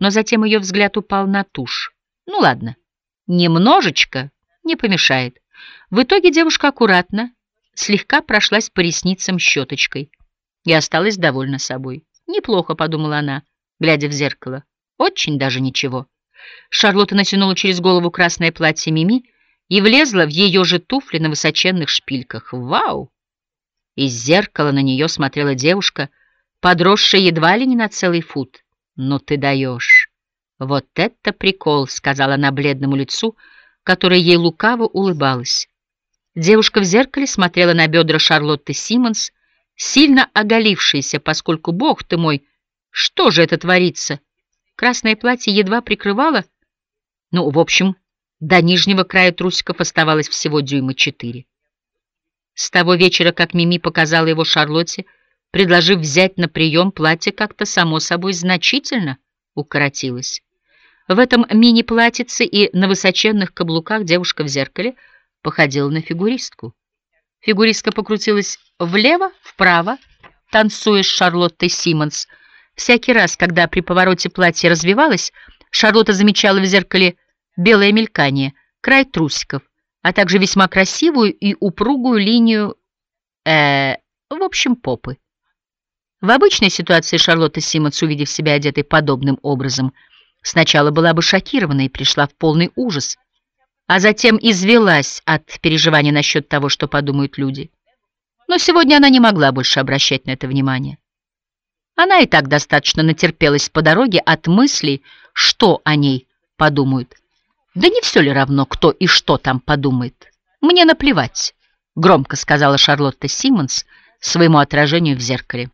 Speaker 1: но затем ее взгляд упал на тушь. Ну ладно, немножечко не помешает. В итоге девушка аккуратно, слегка прошлась по ресницам щеточкой и осталась довольна собой. «Неплохо», — подумала она, глядя в зеркало. «Очень даже ничего». Шарлотта натянула через голову красное платье Мими и влезла в ее же туфли на высоченных шпильках. Вау! Из зеркала на нее смотрела девушка, подросшая едва ли не на целый фут. «Ну ты даешь!» «Вот это прикол!» — сказала она бледному лицу, которое ей лукаво улыбалось. Девушка в зеркале смотрела на бедра Шарлотты Симмонс, сильно оголившиеся, поскольку, бог ты мой, что же это творится? Красное платье едва прикрывало, ну, в общем, до нижнего края трусиков оставалось всего дюйма четыре. С того вечера, как Мими показала его Шарлотте, предложив взять на прием, платье как-то само собой значительно укоротилось. В этом мини-платьице и на высоченных каблуках девушка в зеркале походила на фигуристку. Фигуристка покрутилась влево, вправо, танцуя с Шарлоттой Симмонс. Всякий раз, когда при повороте платье развивалось, Шарлотта замечала в зеркале белое мелькание, край трусиков, а также весьма красивую и упругую линию, э, в общем, попы. В обычной ситуации Шарлотта Симмонс, увидев себя одетой подобным образом, сначала была бы шокирована и пришла в полный ужас, а затем извелась от переживания насчет того, что подумают люди. Но сегодня она не могла больше обращать на это внимание. Она и так достаточно натерпелась по дороге от мыслей, что о ней подумают. «Да не все ли равно, кто и что там подумает? Мне наплевать», — громко сказала Шарлотта Симмонс своему отражению в зеркале.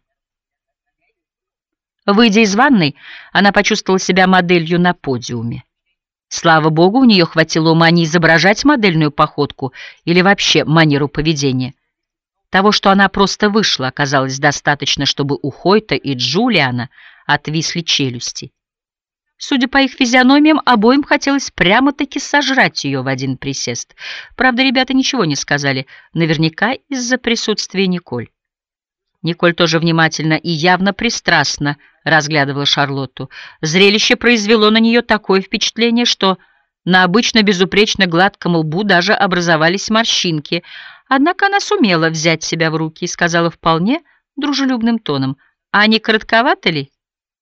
Speaker 1: Выйдя из ванной, она почувствовала себя моделью на подиуме. Слава богу, у нее хватило ума не изображать модельную походку или вообще манеру поведения. Того, что она просто вышла, оказалось достаточно, чтобы у Хойта и Джулиана отвисли челюсти. Судя по их физиономиям, обоим хотелось прямо-таки сожрать ее в один присест. Правда, ребята ничего не сказали, наверняка из-за присутствия Николь. Николь тоже внимательно и явно пристрастно разглядывала Шарлотту. Зрелище произвело на нее такое впечатление, что на обычно безупречно гладком лбу даже образовались морщинки. Однако она сумела взять себя в руки и сказала вполне дружелюбным тоном: «А не коротковато ли?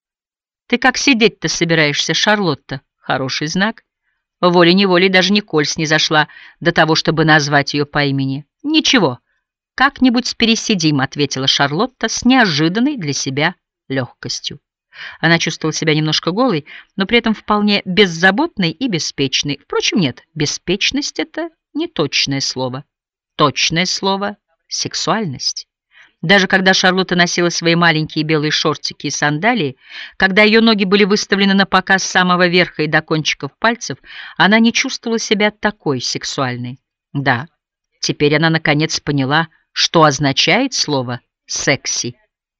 Speaker 1: Ты как сидеть-то собираешься, Шарлотта?» Хороший знак. Волей-неволей даже Николь снизошла до того, чтобы назвать ее по имени. «Ничего, как-нибудь пересидим», — ответила Шарлотта с неожиданной для себя легкостью. Она чувствовала себя немножко голой, но при этом вполне беззаботной и беспечной. Впрочем, нет, беспечность — это не точное слово. Точное слово — сексуальность. Даже когда Шарлотта носила свои маленькие белые шортики и сандалии, когда ее ноги были выставлены на показ с самого верха и до кончиков пальцев, она не чувствовала себя такой сексуальной. Да, теперь она наконец поняла, что означает слово «секси».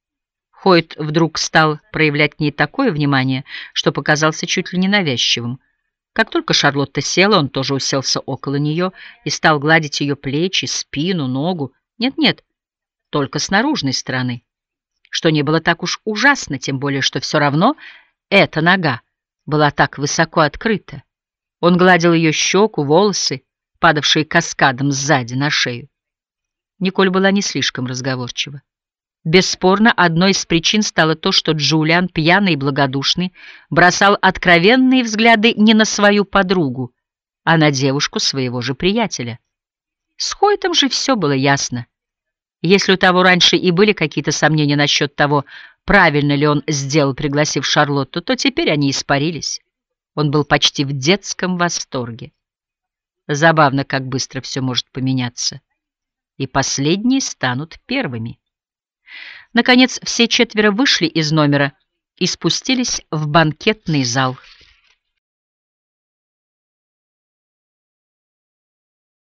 Speaker 1: Хойт вдруг стал проявлять к ней такое внимание, что показался чуть ли не навязчивым. Как только Шарлотта села, он тоже уселся около нее и стал гладить ее плечи, спину, ногу. Нет-нет, только с наружной стороны, что не было так уж ужасно, тем более, что все равно эта нога была так высоко открыта. Он гладил ее щеку, волосы, падавшие каскадом сзади на шею. Николь была не слишком разговорчива. Бесспорно, одной из причин стало то, что Джулиан, пьяный и благодушный, бросал откровенные взгляды не на свою подругу, а на девушку своего же приятеля. С Хойтом же все было ясно. Если у того раньше и были какие-то сомнения насчет того, правильно ли он сделал, пригласив Шарлотту, то теперь они испарились. Он был почти в детском восторге. Забавно, как быстро все может поменяться. И последние станут первыми. Наконец, все четверо вышли из номера и спустились в банкетный зал.